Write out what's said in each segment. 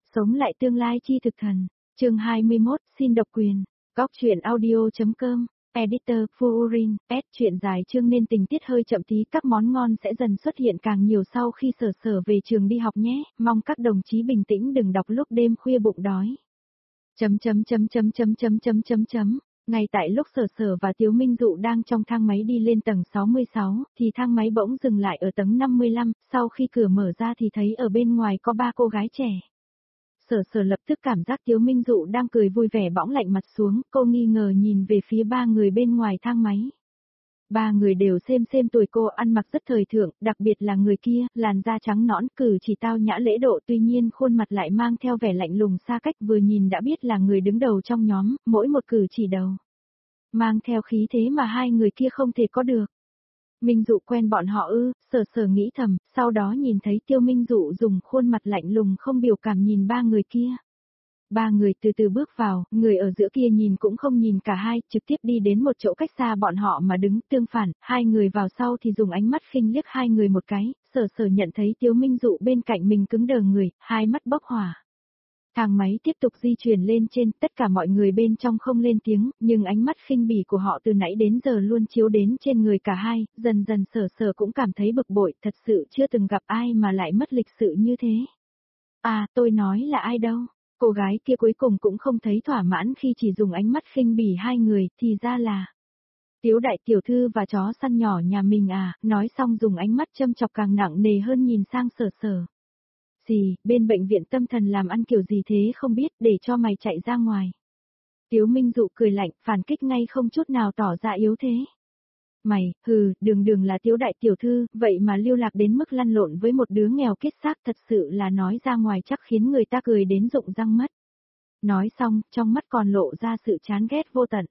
Sống lại tương lai chi thực thần. Chương 21, xin độc quyền. Góc truyện audio.com. Editor Furin, chuyện dài chương nên tình tiết hơi chậm tí, các món ngon sẽ dần xuất hiện càng nhiều sau khi Sở Sở về trường đi học nhé, mong các đồng chí bình tĩnh đừng đọc lúc đêm khuya bụng đói. Ngay tại lúc Sở Sở và Tiếu Minh Dụ đang trong thang máy đi lên tầng 66, thì thang máy bỗng dừng lại ở tầng 55, sau khi cửa mở ra thì thấy ở bên ngoài có 3 cô gái trẻ. Sở Sở lập tức cảm giác Tiếu Minh Dụ đang cười vui vẻ bỗng lạnh mặt xuống, cô nghi ngờ nhìn về phía 3 người bên ngoài thang máy. 3 người đều xem tuổi cô, ăn mặc rất thời thượng, đặc biệt là người kia, làn da trắng nõn, cử chỉ tao nhã lễ độ, tuy nhiên khuôn mặt lại mang theo vẻ lạnh lùng xa cách, vừa nhìn đã biết là người đứng đầu trong nhóm, mỗi một cử chỉ đầu mang theo khí thế mà 2 người kia không thể có được. Minh Dụ quen bọn họ ư? Sở Sở nghĩ thầm, sau đó nhìn thấy Tiêu Minh Dụ dùng khuôn mặt lạnh lùng không biểu cảm nhìn 3 người kia. 3 người từ từ bước vào, người ở giữa kia nhìn cũng không nhìn cả hai, trực tiếp đi đến một chỗ cách xa bọn họ mà đứng, tương phản, 2 người vào sau thì dùng ánh mắt khinh liếc 2 người một cái, Sở Sở nhận thấy Tiêu Minh Dụ bên cạnh mình cứng đờ người, hai mắt bốc hỏa. Thang máy tiếp tục di chuyển lên trên, tất cả mọi người bên trong không lên tiếng, nhưng ánh mắt khinh bỉ của họ từ nãy đến giờ luôn chiếu đến trên người cả hai, dần dần Sở Sở cũng cảm thấy bực bội, thật sự chưa từng gặp ai mà lại mất lịch sự như thế. À, tôi nói là ai đâu? Cô gái kia cuối cùng cũng không thấy thỏa mãn khi chỉ dùng ánh mắt khinh bỉ 2 người, thì ra là Tiếu đại tiểu thư và chó săn nhỏ nhà mình à, nói xong dùng ánh mắt châm chọc càng nặng nề hơn nhìn sang Sở Sở. Gì, bên bệnh viện tâm thần làm ăn kiểu gì thế không biết, để cho mày chạy ra ngoài. Tiếu Minh Dụ cười lạnh, phản kích ngay không chút nào tỏ ra yếu thế. Mày, đường là Tiếu đại tiểu thư, vậy mà lưu lạc đến mức lăn lộn với một đứa nghèo kiết xác, thật sự là nói ra ngoài chắc khiến người ta cười đến rụng răng mất. Nói xong, trong mắt còn lộ ra sự chán ghét vô tận.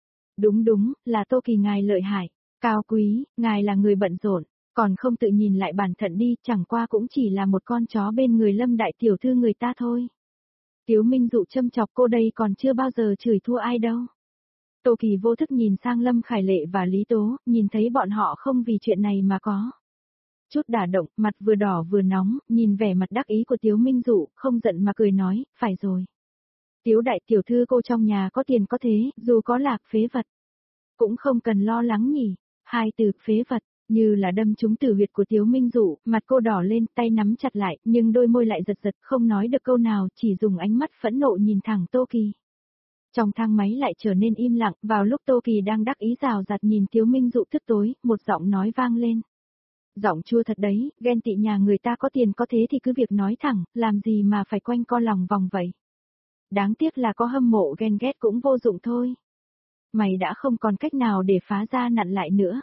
Đúng, là Tô Kỳ ngài lợi hại, cao quý, ngài là người bận rộn. Còn không tự nhìn lại bản thân đi, chẳng qua cũng chỉ là một con chó bên người Lâm đại tiểu thư người ta thôi. Tiếu Minh Dụ châm chọc cô đây còn chưa bao giờ chửi thua ai đâu. Tô Kỳ vô thức nhìn sang Lâm Khải Lệ và Lý Tố, nhìn thấy bọn họ không vì chuyện này mà có chút đả động, mặt vừa đỏ vừa nóng, nhìn vẻ mặt đắc ý của Tiếu Minh Dụ, không giận mà cười nói, phải rồi. Tiếu đại tiểu thư cô trong nhà có tiền có thế, dù có lạc phế vật, cũng không cần lo lắng nhỉ. 2 từ phế vật như là đâm trúng tử huyệt của Tiếu Minh Dụ, mặt cô đỏ lên, tay nắm chặt lại, nhưng đôi môi lại giật, không nói được câu nào, chỉ dùng ánh mắt phẫn nộ nhìn thẳng Tô Kỳ. Trong thang máy lại trở nên im lặng, vào lúc Tô Kỳ đang đắc ý rào rạt nhìn Tiếu Minh Dụ tức tối, một giọng nói vang lên. Giọng chua thật đấy, ghen tị nhà người ta có tiền có thế thì cứ việc nói thẳng, làm gì mà phải quanh co lòng vòng vậy. Đáng tiếc là có hâm mộ ghen ghét cũng vô dụng thôi. Mày đã không còn cách nào để phá ra nặn lại nữa.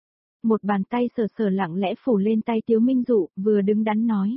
Một bàn tay Sở Sở lặng lẽ phủ lên tay Tiếu Minh Dụ, vừa đứng đắn nói.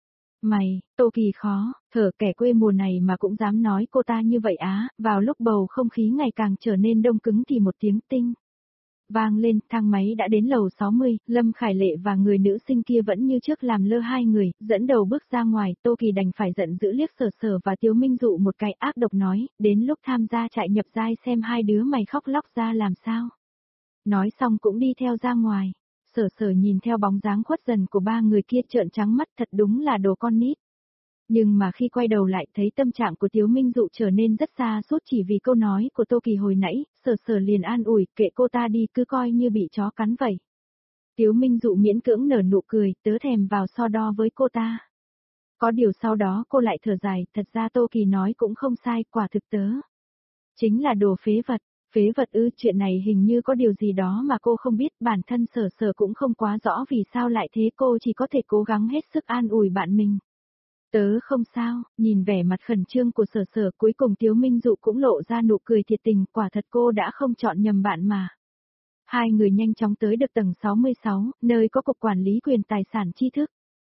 Mày, Tô Kỳ khó, thở kẻ quê mùa này mà cũng dám nói cô ta như vậy á, vào lúc bầu không khí ngày càng trở nên đông cứng thì một tiếng tinh vang lên, thang máy đã đến lầu 60, Lâm Khải Lệ và người nữ sinh kia vẫn như trước làm lơ 2 người, dẫn đầu bước ra ngoài, Tô Kỳ đành phải giận dữ liếc Sở Sở và Tiếu Minh Dụ một cái ác độc nói, đến lúc tham gia trại nhập giai xem 2 đứa mày khóc lóc ra làm sao. Nói xong cũng đi theo ra ngoài. Sở Sở nhìn theo bóng dáng khuất dần của 3 người kia trợn trắng mắt, thật đúng là đồ con nít. Nhưng mà khi quay đầu lại thấy tâm trạng của Tiếu Minh Dụ trở nên rất xa sút chỉ vì câu nói của Tô Kỳ hồi nãy, Sở Sở liền an ủi, kệ cô ta đi, cứ coi như bị chó cắn vậy. Tiếu Minh Dụ miễn cưỡng nở nụ cười, tớ thèm vào so đo với cô ta. Có điều sau đó cô lại thở dài, thật ra Tô Kỳ nói cũng không sai, quả thực tớ chính là đồ phế vật. Phế vật ư, chuyện này hình như có điều gì đó mà cô không biết, bản thân Sở Sở cũng không quá rõ vì sao lại thế, cô chỉ có thể cố gắng hết sức an ủi bạn mình. Tớ không sao, nhìn vẻ mặt khẩn trương của Sở Sở, cuối cùng Tiếu Minh Dụ cũng lộ ra nụ cười thiệt tình, quả thật cô đã không chọn nhầm bạn mà. 2 người nhanh chóng tới được tầng 66, nơi có cục quản lý quyền tài sản tri thức.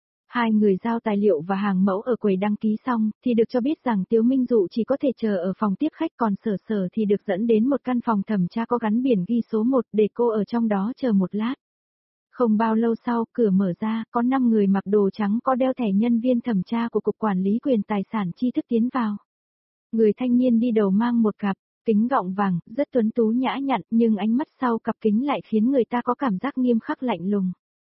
2 người giao tài liệu và hàng mẫu ở quầy đăng ký xong, thì được cho biết rằng Tiếu Minh Dụ chỉ có thể chờ ở phòng tiếp khách, còn Sở Sở thì được dẫn đến một căn phòng thẩm tra có gắn biển ghi số 1 để cô ở trong đó chờ một lát. Không bao lâu sau, cửa mở ra, có 5 người mặc đồ trắng có đeo thẻ nhân viên thẩm tra của Cục Quản lý Quyền Tài sản tri thức tiến vào. Người thanh niên đi đầu mang một cặp kính gọng vàng, rất tuấn tú nhã nhặn, nhưng ánh mắt sau cặp kính lại khiến người ta có cảm giác nghiêm khắc lạnh lùng.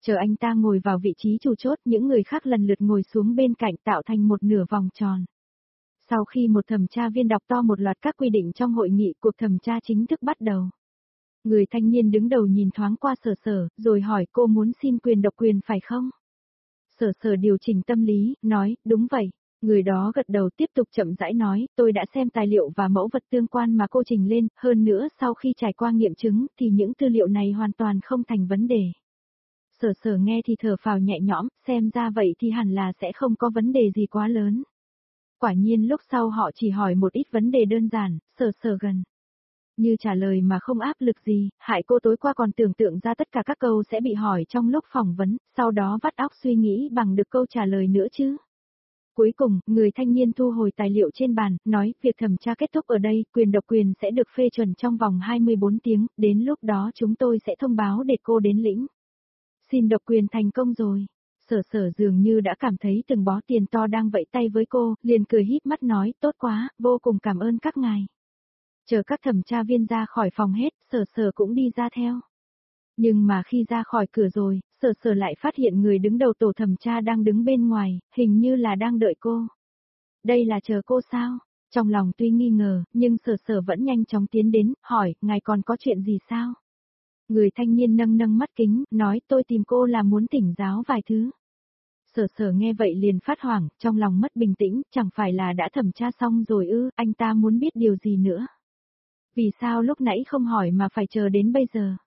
Chờ anh ta ngồi vào vị trí chủ chốt, những người khác lần lượt ngồi xuống bên cạnh tạo thành một nửa vòng tròn. Sau khi một thẩm tra viên đọc to một loạt các quy định trong hội nghị, cuộc thẩm tra chính thức bắt đầu. Người thanh niên đứng đầu nhìn thoáng qua Sở Sở, rồi hỏi cô muốn xin quyền độc quyền phải không? Sở Sở điều chỉnh tâm lý, nói, đúng vậy. Người đó gật đầu tiếp tục chậm rãi nói, tôi đã xem tài liệu và mẫu vật tương quan mà cô trình lên, hơn nữa sau khi trải qua nghiệm chứng thì những tư liệu này hoàn toàn không thành vấn đề. Sở Sở nghe thì thở phào nhẹ nhõm, xem ra vậy thì hẳn là sẽ không có vấn đề gì quá lớn. Quả nhiên lúc sau họ chỉ hỏi một ít vấn đề đơn giản, Sở Sở gần như trả lời mà không áp lực gì, hại cô tối qua còn tưởng tượng ra tất cả các câu sẽ bị hỏi trong lúc phỏng vấn, sau đó vắt óc suy nghĩ bằng được câu trả lời nữa chứ. Cuối cùng, người thanh niên thu hồi tài liệu trên bàn, nói, việc thẩm tra kết thúc ở đây, quyền độc quyền sẽ được phê chuẩn trong vòng 24 tiếng, đến lúc đó chúng tôi sẽ thông báo để cô đến lĩnh. Xin độc quyền thành công rồi. Sở Sở dường như đã cảm thấy từng bó tiền to đang vẫy tay với cô, liền cười híp mắt nói, tốt quá, vô cùng cảm ơn các ngài. Chờ các thẩm tra viên ra khỏi phòng hết, Sở Sở cũng đi ra theo. Nhưng mà khi ra khỏi cửa rồi, Sở Sở lại phát hiện người đứng đầu tổ thẩm tra đang đứng bên ngoài, hình như là đang đợi cô. Đây là chờ cô sao? Trong lòng tuy nghi ngờ, nhưng Sở Sở vẫn nhanh chóng tiến đến, hỏi, ngài còn có chuyện gì sao? Người thanh niên nâng nâng mắt kính, nói tôi tìm cô là muốn tỉnh giáo vài thứ. Sở Sở nghe vậy liền phát hoảng, trong lòng mất bình tĩnh, chẳng phải là đã thẩm tra xong rồi ư, anh ta muốn biết điều gì nữa. Vì sao lúc nãy không hỏi mà phải chờ đến bây giờ?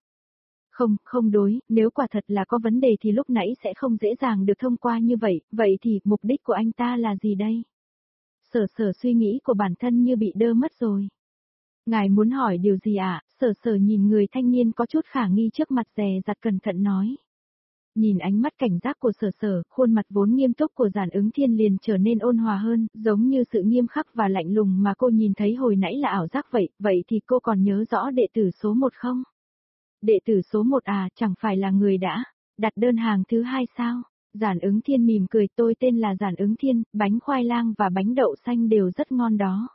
Không đối, nếu quả thật là có vấn đề thì lúc nãy sẽ không dễ dàng được thông qua như vậy thì mục đích của anh ta là gì đây? Sở Sở suy nghĩ của bản thân như bị đơ mất rồi. Ngài muốn hỏi điều gì ạ? Sở Sở nhìn người thanh niên có chút khả nghi trước mặt dè dặt cẩn thận nói. Nhìn ánh mắt cảnh giác của Sở Sở, khuôn mặt vốn nghiêm túc của Giản Ứng Thiên liền trở nên ôn hòa hơn, giống như sự nghiêm khắc và lạnh lùng mà cô nhìn thấy hồi nãy là ảo giác vậy thì cô còn nhớ rõ đệ tử số 1 không? Đệ tử số 1 à, chẳng phải là người đã đặt đơn hàng thứ 2 sao? Giản Ứng Thiên mỉm cười, tôi tên là Giản Ứng Thiên, bánh khoai lang và bánh đậu xanh đều rất ngon đó.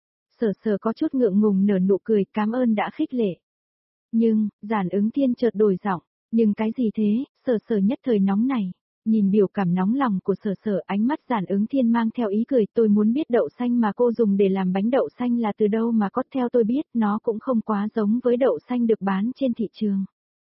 Sở Sở có chút ngượng ngùng nở nụ cười, cảm ơn đã khích lệ. Nhưng, Giản Ứng Thiên chợt đổi giọng, nhưng cái gì thế? Sở Sở nhất thời nóng này. Nhìn biểu cảm nóng lòng của Sở Sở, ánh mắt Giản Ứng Thiên mang theo ý cười, tôi muốn biết đậu xanh mà cô dùng để làm bánh đậu xanh là từ đâu mà có, theo tôi biết, nó cũng không quá giống với đậu xanh được bán trên thị trường.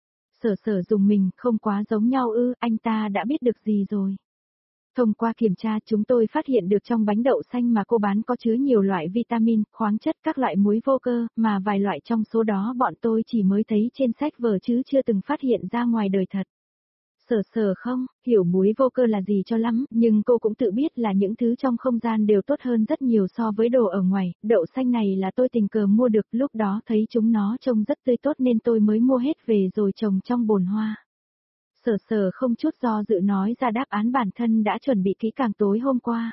Sở Sở dùng mình, không quá giống nhau ư, anh ta đã biết được gì rồi. Thông qua kiểm tra chúng tôi phát hiện được trong bánh đậu xanh mà cô bán có chứa nhiều loại vitamin, khoáng chất, các loại muối vô cơ, mà vài loại trong số đó bọn tôi chỉ mới thấy trên sách vở chứ chưa từng phát hiện ra ngoài đời thật. Sở Sở không hiểu muối vô cơ là gì cho lắm, nhưng cô cũng tự biết là những thứ trong không gian đều tốt hơn rất nhiều so với đồ ở ngoài. Đậu xanh này là tôi tình cờ mua được, lúc đó thấy chúng nó trông rất tươi tốt nên tôi mới mua hết về rồi trồng trong bồn hoa. Sở Sở không chút do dự nói ra đáp án bản thân đã chuẩn bị kỹ càng tối hôm qua.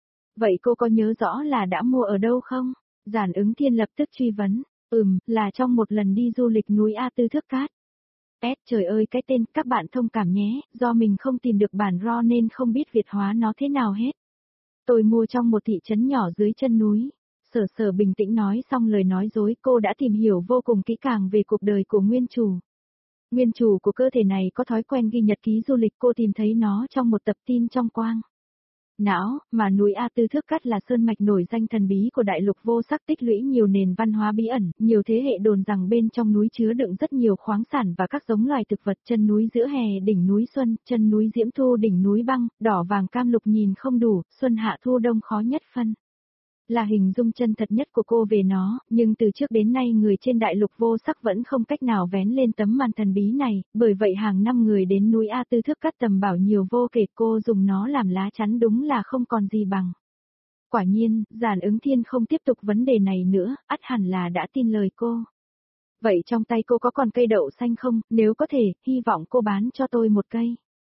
Vậy cô có nhớ rõ là đã mua ở đâu không? Giản Ứng Thiên lập tức truy vấn. Là trong một lần đi du lịch núi A Tư Thước Cát. Trời ơi cái tên, các bạn thông cảm nhé, do mình không tìm được bản RAW nên không biết Việt hóa nó thế nào hết. Tôi mua trong một thị trấn nhỏ dưới chân núi. Sở Sở bình tĩnh nói xong lời nói dối, cô đã tìm hiểu vô cùng kỹ càng về cuộc đời của nguyên chủ. Nguyên chủ của cơ thể này có thói quen ghi nhật ký du lịch, cô tìm thấy nó trong một tập tin trong quang não, mà núi A Tư Thước Cát là sơn mạch nổi danh thần bí của đại lục vô sắc, tích lũy nhiều nền văn hóa bí ẩn, nhiều thế hệ đồn rằng bên trong núi chứa đựng rất nhiều khoáng sản và các giống loài thực vật. Chân núi giữa hè đỉnh núi xuân, chân núi diễm thu đỉnh núi băng, đỏ vàng cam lục nhìn không đủ, xuân hạ thu đông khó nhất phân. Là hình dung chân thật nhất của cô về nó, nhưng từ trước đến nay người trên đại lục vô sắc vẫn không cách nào vén lên tấm màn thần bí này, bởi vậy hàng năm người đến núi A Tư Thước Cát tầm bảo nhiều vô kể, cô dùng nó làm lá chắn đúng là không còn gì bằng. Quả nhiên, Giản Ứng Thiên không tiếp tục vấn đề này nữa, ắt hẳn là đã tin lời cô. Vậy trong tay cô có còn cây đậu xanh không, nếu có thể, hy vọng cô bán cho tôi một cây.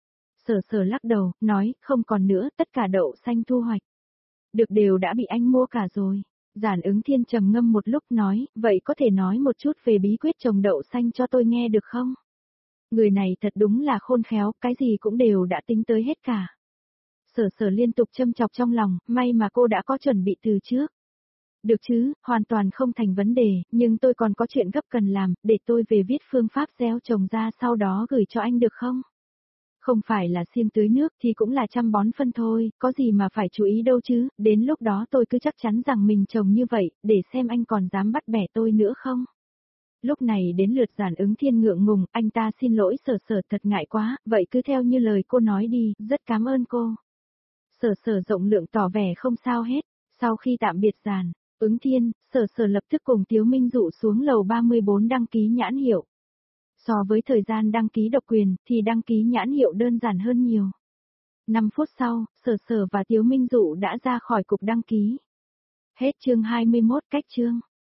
Sở Sở lắc đầu, nói, không còn nữa, tất cả đậu xanh thu hoạch được đều đã bị anh mua cả rồi. Giản Ứng Thiên trầm ngâm một lúc nói, vậy có thể nói một chút về bí quyết trồng đậu xanh cho tôi nghe được không? Người này thật đúng là khôn khéo, cái gì cũng đều đã tính tới hết cả. Sở Sở liên tục châm chọc trong lòng, may mà cô đã có chuẩn bị từ trước. Được chứ, hoàn toàn không thành vấn đề, nhưng tôi còn có chuyện gấp cần làm, để tôi về viết phương pháp gieo trồng ra sau đó gửi cho anh được không? Không phải là xiêm tưới nước thì cũng là chăm bón phân thôi, có gì mà phải chú ý đâu chứ, đến lúc đó tôi cứ chắc chắn rằng mình trồng như vậy, để xem anh còn dám bắt bẻ tôi nữa không. Lúc này đến lượt Giản Ứng Thiên ngượng ngùng, anh ta xin lỗi Sở Sở thật ngại quá, vậy cứ theo như lời cô nói đi, rất cảm ơn cô. Sở Sở rộng lượng tỏ vẻ không sao hết, sau khi tạm biệt Giản Ứng Thiên, Sở Sở lập tức cùng Tiếu Minh Dụ xuống lầu 34 đăng ký nhãn hiệu. So với thời gian đăng ký độc quyền, thì đăng ký nhãn hiệu đơn giản hơn nhiều. 5 phút sau, Sở Sở và Tiếu Minh Dụ đã ra khỏi cục đăng ký. Hết chương 21 cách chương.